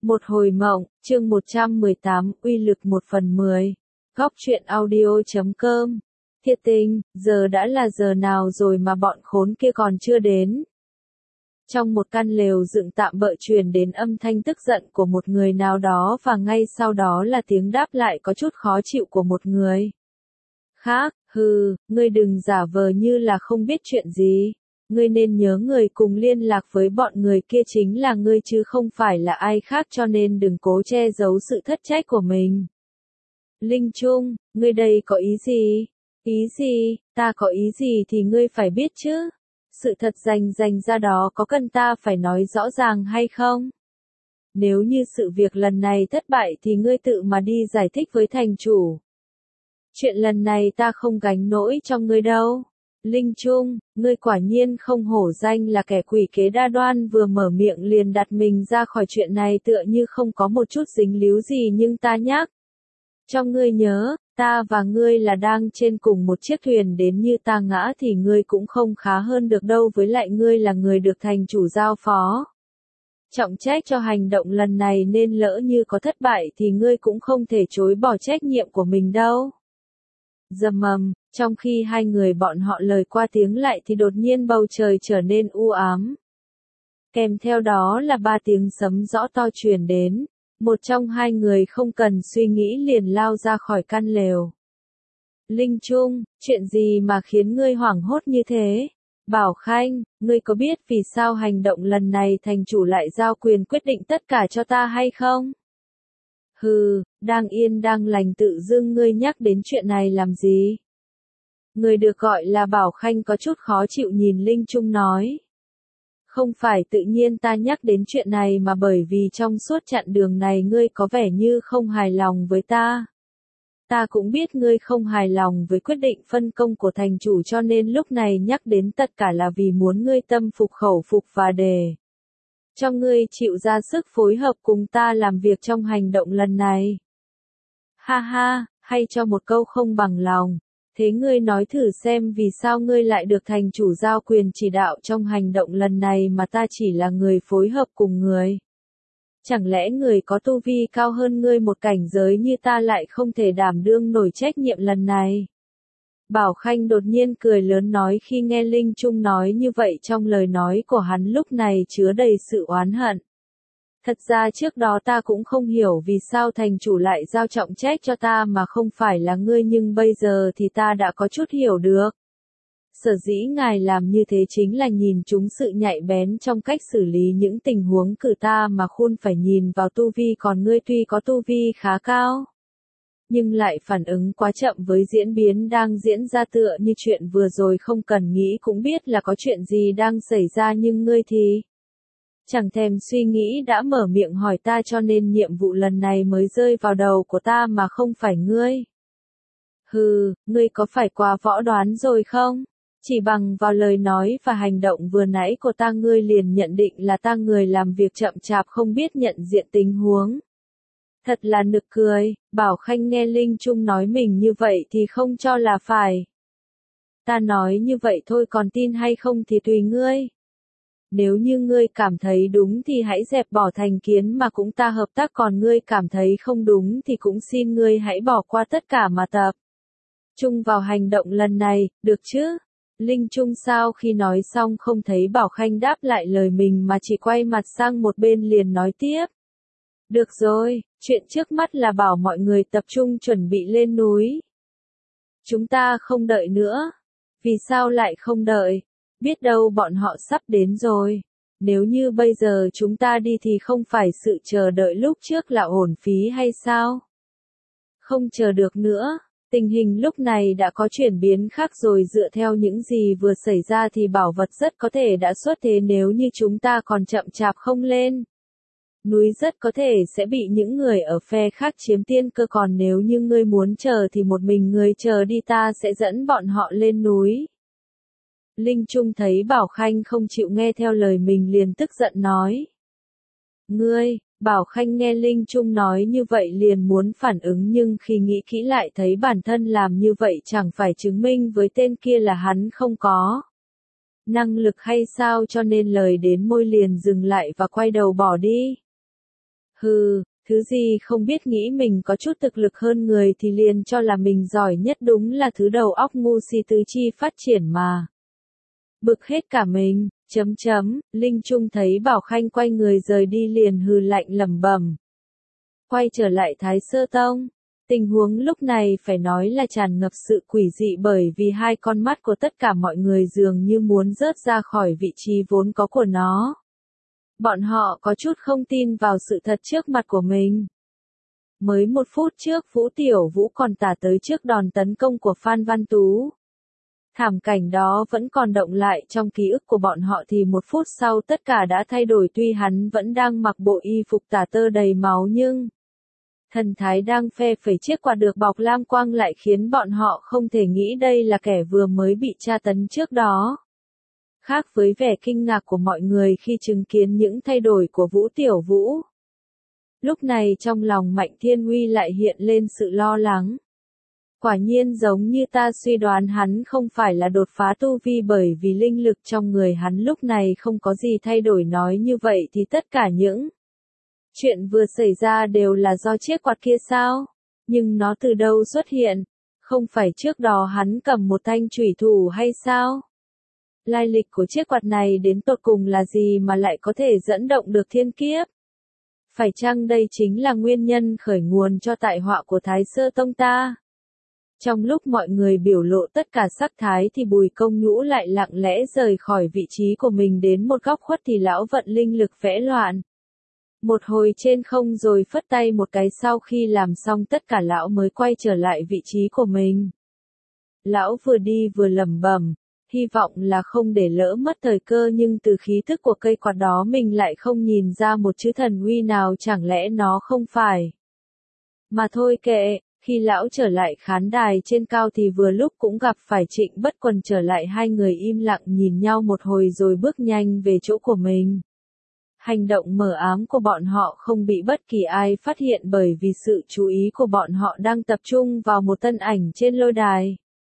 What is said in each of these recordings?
Một hồi mộng, chương 118, uy lực 1/10. Góc truyện audio.com. Thiệt tình, giờ đã là giờ nào rồi mà bọn khốn kia còn chưa đến. Trong một căn lều dựng tạm bợ truyền đến âm thanh tức giận của một người nào đó và ngay sau đó là tiếng đáp lại có chút khó chịu của một người khác. Hừ, ngươi đừng giả vờ như là không biết chuyện gì. Ngươi nên nhớ người cùng liên lạc với bọn người kia chính là ngươi chứ không phải là ai khác, cho nên đừng cố che giấu sự thất trách của mình. Linh Trung, ngươi đây có ý gì? Ý gì? Ta có ý gì thì ngươi phải biết chứ. Sự thật rành ra đó có cần ta phải nói rõ ràng hay không? Nếu như sự việc lần này thất bại thì ngươi tự mà đi giải thích với thành chủ. Chuyện lần này ta không gánh nổi cho ngươi đâu. Linh Trung, ngươi quả nhiên không hổ danh là kẻ quỷ kế đa đoan, vừa mở miệng liền đặt mình ra khỏi chuyện này tựa như không có một chút dính líu gì, nhưng ta nhắc cho ngươi nhớ, ta và ngươi là đang trên cùng một chiếc thuyền, đến như ta ngã thì ngươi cũng không khá hơn được đâu, với lại ngươi là người được thành chủ giao phó trọng trách cho hành động lần này, nên lỡ như có thất bại thì ngươi cũng không thể chối bỏ trách nhiệm của mình đâu. Rầm ầm, trong khi hai người bọn họ lời qua tiếng lại thì đột nhiên bầu trời trở nên u ám. Kèm theo đó là 3 tiếng sấm rõ to truyền đến, một trong hai người không cần suy nghĩ liền lao ra khỏi căn lều. Linh Trung, chuyện gì mà khiến ngươi hoảng hốt như thế? Bảo Khanh, ngươi có biết vì sao hành động lần này thành chủ lại giao quyền quyết định tất cả cho ta hay không? Hừ, đang yên đang lành tự dưng ngươi nhắc đến chuyện này làm gì? Người được gọi là Bảo Khanh có chút khó chịu nhìn Linh Trung nói. Không phải tự nhiên ta nhắc đến chuyện này mà bởi vì trong suốt chặng đường này ngươi có vẻ như không hài lòng với ta. Ta cũng biết ngươi không hài lòng với quyết định phân công của thành chủ, cho nên lúc này nhắc đến tất cả là vì muốn ngươi tâm phục khẩu phục và để cho ngươi chịu ra sức phối hợp cùng ta làm việc trong hành động lần này. Ha ha, hay cho một câu không bằng lòng. Thế ngươi nói thử xem vì sao ngươi lại được thành chủ giao quyền chỉ đạo trong hành động lần này mà ta chỉ là người phối hợp cùng người. Chẳng lẽ người có tu vi cao hơn ngươi một cảnh giới như ta lại không thể đảm đương nổi trách nhiệm lần này? Bảo Khanh đột nhiên cười lớn nói khi nghe Linh Trung nói như vậy, trong lời nói của hắn lúc này chứa đầy sự oán hận. Thật ra trước đó ta cũng không hiểu vì sao thành chủ lại giao trọng trách cho ta mà không phải là ngươi, nhưng bây giờ thì ta đã có chút hiểu được. Sở dĩ ngài làm như thế chính là nhìn trúng sự nhạy bén trong cách xử lý những tình huống cử ta mà khôn phải nhìn vào tu vi, còn ngươi tuy có tu vi khá cao, nhưng lại phản ứng quá chậm với diễn biến đang diễn ra, tựa như chuyện vừa rồi không cần nghĩ cũng biết là có chuyện gì đang xảy ra, nhưng ngươi thì chẳng thèm suy nghĩ đã mở miệng hỏi ta, cho nên nhiệm vụ lần này mới rơi vào đầu của ta mà không phải ngươi. Hừ, ngươi có phải quá võ đoán rồi không? Chỉ bằng vào lời nói và hành động vừa nãy của ta ngươi liền nhận định là ta người làm việc chậm chạp không biết nhận diện tình huống. Thật là nực cười. Bảo Khanh nghe Linh Trung nói mình như vậy thì không cho là phải. Ta nói như vậy thôi, còn tin hay không thì tùy ngươi. Nếu như ngươi cảm thấy đúng thì hãy dẹp bỏ thành kiến mà cũng ta hợp tác, còn ngươi cảm thấy không đúng thì cũng xin ngươi hãy bỏ qua tất cả mà tập trung vào hành động lần này, được chứ? Linh Trung sau khi nói xong không thấy Bảo Khanh đáp lại lời mình mà chỉ quay mặt sang một bên liền nói tiếp. Được rồi, chuyện trước mắt là bảo mọi người tập trung chuẩn bị lên núi. Chúng ta không đợi nữa. Vì sao lại không đợi? Biết đâu bọn họ sắp đến rồi. Nếu như bây giờ chúng ta đi thì không phải sự chờ đợi lúc trước là uổng phí hay sao? Không chờ được nữa. Tình hình lúc này đã có chuyển biến khác rồi, dựa theo những gì vừa xảy ra thì bảo vật rất có thể đã xuất thế, nếu như chúng ta còn chậm chạp không lên núi rất có thể sẽ bị những người ở phe khác chiếm tiên cơ, còn nếu như ngươi muốn chờ thì một mình ngươi chờ đi, ta sẽ dẫn bọn họ lên núi. Linh Trung thấy Bảo Khanh không chịu nghe theo lời mình liền tức giận nói. Ngươi, Bảo Khanh nghe Linh Trung nói như vậy liền muốn phản ứng, nhưng khi nghĩ kỹ lại thấy bản thân làm như vậy chẳng phải chứng minh với tên kia là hắn không có năng lực hay sao, cho nên lời đến môi liền dừng lại và quay đầu bỏ đi. Hừ, thứ gì không biết nghĩ mình có chút thực lực hơn người thì liền cho là mình giỏi nhất, đúng là thứ đầu óc ngu si tứ chi phát triển mà. Bực hết cả mình, Linh Trung thấy Bảo Khanh quay người rời đi liền hừ lạnh lẩm bẩm. Quay trở lại Thái Sơ Tông. Tình huống lúc này phải nói là tràn ngập sự quỷ dị bởi vì hai con mắt của tất cả mọi người dường như muốn rớt ra khỏi vị trí vốn có của nó. Bọn họ có chút không tin vào sự thật trước mặt của mình. Mới 1 phút trước Vũ Tiểu Vũ còn tả tới trước đòn tấn công của Phan Văn Tú. Thảm cảnh đó vẫn còn động lại trong ký ức của bọn họ thì 1 phút sau tất cả đã thay đổi, tuy hắn vẫn đang mặc bộ y phục tả tơ đầy máu nhưng thần thái đang phe phẩy chiếc quạt được bọc lam quang lại khiến bọn họ không thể nghĩ đây là kẻ vừa mới bị tra tấn trước đó. Khác với vẻ kinh ngạc của mọi người khi chứng kiến những thay đổi của Vũ Tiểu Vũ. Lúc này trong lòng Mạnh Thiên Huy lại hiện lên sự lo lắng. Quả nhiên giống như ta suy đoán, hắn không phải là đột phá tu vi bởi vì linh lực trong người hắn lúc này không có gì thay đổi, nói như vậy thì tất cả những chuyện vừa xảy ra đều là do chiếc quạt kia sao? Nhưng nó từ đâu xuất hiện? Không phải trước đó hắn cầm một thanh chủy thủ hay sao? Lai lịch của chiếc quạt này đến tột cùng là gì mà lại có thể dẫn động được thiên kiếp? Phải chăng đây chính là nguyên nhân khởi nguồn cho tai họa của Thái Sơ Tông ta? Trong lúc mọi người biểu lộ tất cả sắc thái thì Bùi Công Nhũ lại lặng lẽ rời khỏi vị trí của mình đến một góc khuất thì lão vận linh lực vẽ loạn. Một hồi trên không rồi phất tay một cái, sau khi làm xong tất cả lão mới quay trở lại vị trí của mình. Lão vừa đi vừa lẩm bẩm, hy vọng là không để lỡ mất thời cơ, nhưng từ khí thức của cây quạt đó mình lại không nhìn ra một chữ thần uy nào, chẳng lẽ nó không phải. Mà thôi kệ, khi lão trở lại khán đài trên cao thì vừa lúc cũng gặp phải Trịnh Bất Quần trở lại, hai người im lặng nhìn nhau một hồi rồi bước nhanh về chỗ của mình. Hành động mờ ám của bọn họ không bị bất kỳ ai phát hiện bởi vì sự chú ý của bọn họ đang tập trung vào một thân ảnh trên lôi đài.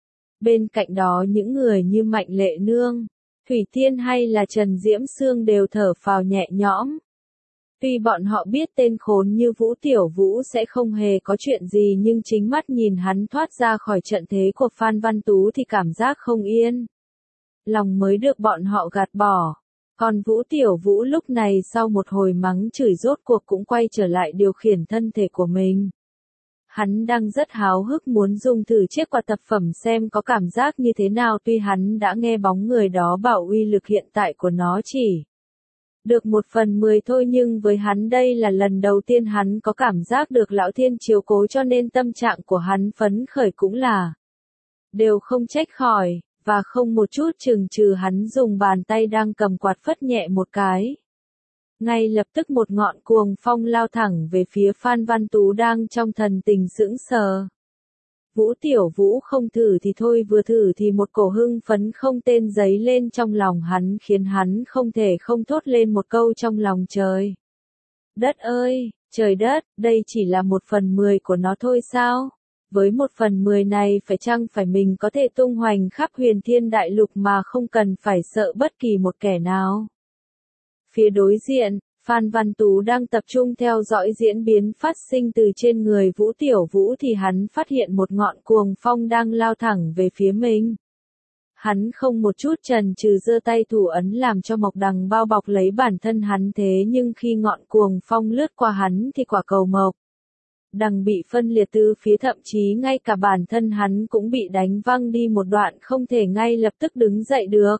Bên cạnh đó những người như Mạnh Lệ Nương, Thủy Tiên hay là Trần Diễm Sương đều thở phào nhẹ nhõm. Tuy bọn họ biết tên khốn như Vũ Tiểu Vũ sẽ không hề có chuyện gì, nhưng chính mắt nhìn hắn thoát ra khỏi trận thế của Phan Văn Tú thì cảm giác không yên lòng mới được bọn họ gạt bỏ. Còn Vũ Tiểu Vũ lúc này sau một hồi mắng chửi rốt cuộc cũng quay trở lại điều khiển thân thể của mình. Hắn đang rất háo hức muốn dùng thử chiếc quạt tập phẩm xem có cảm giác như thế nào, tuy hắn đã nghe bóng người đó bảo uy lực hiện tại của nó chỉ được 1/10 thôi, nhưng với hắn đây là lần đầu tiên hắn có cảm giác được Lão Thiên chiếu cố, cho nên tâm trạng của hắn phấn khởi cũng là đều không trách khỏi, và không một chút chừng chừ hắn dùng bàn tay đang cầm quạt phất nhẹ một cái. Ngay lập tức một ngọn cuồng phong lao thẳng về phía Phan Văn Tú đang trong thần tình sững sờ. Vũ Tiểu Vũ không thử thì thôi, vừa thử thì một cổ hưng phấn không tên dấy lên trong lòng hắn, khiến hắn không thể không thốt lên một câu trong lòng: trời đất ơi, trời đất, đây chỉ là 1/10 của nó thôi sao? Với 1/10 này phải chăng phải mình có thể tung hoành khắp Huyền Thiên Đại Lục mà không cần phải sợ bất kỳ một kẻ nào? Phía đối diện, Phan Văn Tú đang tập trung theo dõi diễn biến phát sinh từ trên người Vũ Tiểu Vũ thì hắn phát hiện một ngọn cuồng phong đang lao thẳng về phía mình. Hắn không một chút chần chừ giơ tay thủ ấn làm cho mộc đằng bao bọc lấy bản thân hắn, thế nhưng khi ngọn cuồng phong lướt qua hắn thì quả cầu mộc đằng bị phân liệt từ phía, thậm chí ngay cả bản thân hắn cũng bị đánh văng đi một đoạn, không thể ngay lập tức đứng dậy được.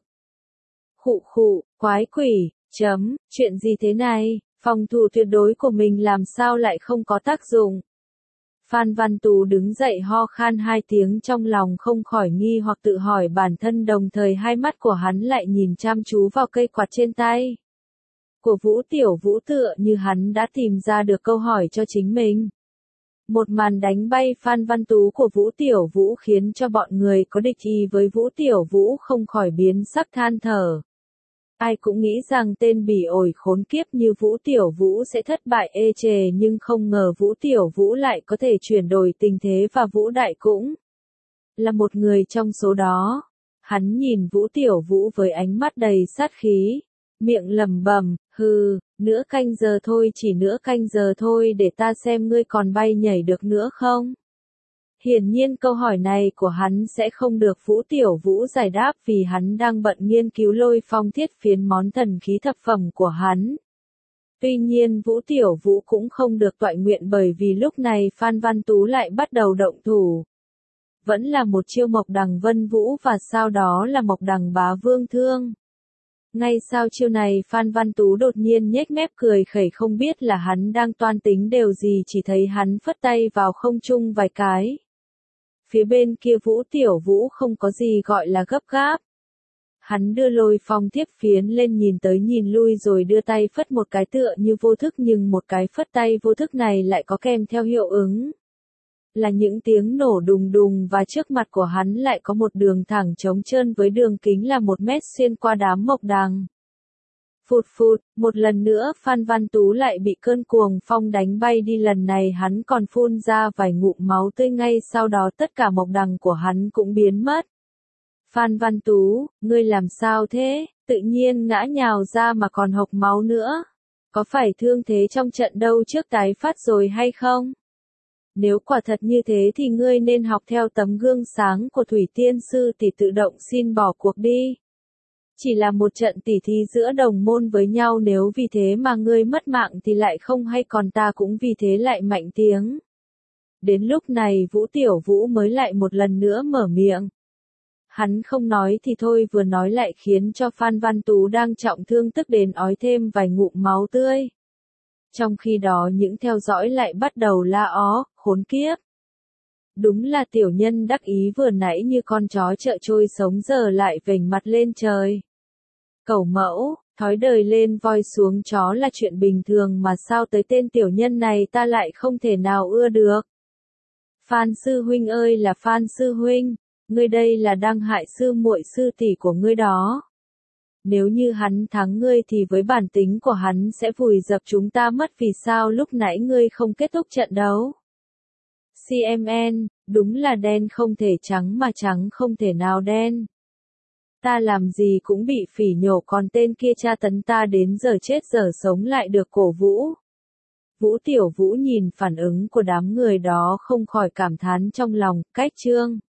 Khụ khụ, quái quỷ, chuyện gì thế này, phòng thủ tuyệt đối của mình làm sao lại không có tác dụng? Phan Văn Tú đứng dậy ho khan 2 tiếng, trong lòng không khỏi nghi hoặc tự hỏi bản thân, đồng thời hai mắt của hắn lại nhìn chăm chú vào cây quạt trên tay của Vũ Tiểu Vũ, tựa như hắn đã tìm ra được câu hỏi cho chính mình. Một màn đánh bay Phan Văn Tú của Vũ Tiểu Vũ khiến cho bọn người có địch ý với Vũ Tiểu Vũ không khỏi biến sắc than thở. Ai cũng nghĩ rằng tên bỉ ổi khốn kiếp như Vũ Tiểu Vũ sẽ thất bại ê chề, nhưng không ngờ Vũ Tiểu Vũ lại có thể chuyển đổi tình thế, và Vũ Đại cũng là một người trong số đó. Hắn nhìn Vũ Tiểu Vũ với ánh mắt đầy sát khí, miệng lẩm bẩm, hừ, Nửa canh giờ thôi, chỉ nửa canh giờ thôi, để ta xem ngươi còn bay nhảy được nữa không? Hiển nhiên câu hỏi này của hắn sẽ không được Vũ Tiểu Vũ giải đáp vì hắn đang bận nghiên cứu Lôi Phong thiết phiến món thần khí thập phẩm của hắn. Tuy nhiên Vũ Tiểu Vũ cũng không được toại nguyện bởi vì lúc này Phan Văn Tú lại bắt đầu động thủ. Vẫn là một chiêu Mộc Đằng Vân Vũ và sau đó là Mộc Đằng Bá Vương Thương. Ngay sau chiêu này Phan Văn Tú đột nhiên nhếch mép cười khẩy, không biết là hắn đang toan tính điều gì, chỉ thấy hắn phất tay vào không trung vài cái. Phía bên kia Vũ Tiểu Vũ không có gì gọi là gấp gáp. Hắn đưa Lôi Phong thiết phiến lên, nhìn tới nhìn lui rồi đưa tay phất một cái tựa như vô thức, nhưng một cái phất tay vô thức này lại có kèm theo hiệu ứng là những tiếng nổ đùng đùng, và trước mặt của hắn lại có một đường thẳng trống trơn với đường kính là 1 mét xuyên qua đám mộc đằng. Phụt phụt, một lần nữa Phan Văn Tú lại bị cơn cuồng phong đánh bay đi, lần này hắn còn phun ra vài ngụm máu tươi, ngay sau đó tất cả mộc đằng của hắn cũng biến mất. Phan Văn Tú, ngươi làm sao thế, tự nhiên ngã nhào ra mà còn hộc máu nữa. Có phải thương thế trong trận đấu trước tái phát rồi hay không? Nếu quả thật như thế thì ngươi nên học theo tấm gương sáng của Thủy Tiên Sư thì tự động xin bỏ cuộc đi. Chỉ là một trận tỉ thí giữa đồng môn với nhau, nếu vì thế mà ngươi mất mạng thì lại không hay, còn ta cũng vì thế lại mạnh tiếng. Đến lúc này Vũ Tiểu Vũ mới lại một lần nữa mở miệng. Hắn không nói thì thôi, vừa nói lại khiến cho Phan Văn Tú đang trọng thương tức đến ói thêm vài ngụm máu tươi. Trong khi đó những theo dõi lại bắt đầu la ó, khốn kiếp. Đúng là tiểu nhân đắc ý vừa nãy như con chó chợ trôi sống giờ lại vểnh mặt lên trời. Cẩu mẫu, thói đời lên voi xuống chó là chuyện bình thường mà sao tới tên tiểu nhân này ta lại không thể nào ưa được. Phan sư huynh ơi là Phan sư huynh, ngươi đây là đang hại sư muội sư tỷ của ngươi đó. Nếu như hắn thắng ngươi thì với bản tính của hắn sẽ vùi dập chúng ta mất, vì sao lúc nãy ngươi không kết thúc trận đấu? CMN, đúng là đen không thể trắng mà trắng không thể nào đen. Ta làm gì cũng bị phỉ nhổ, còn tên kia tra tấn ta đến giờ chết giờ sống lại được cổ vũ. Vũ Tiểu Vũ nhìn phản ứng của đám người đó không khỏi cảm thán trong lòng, cách Trương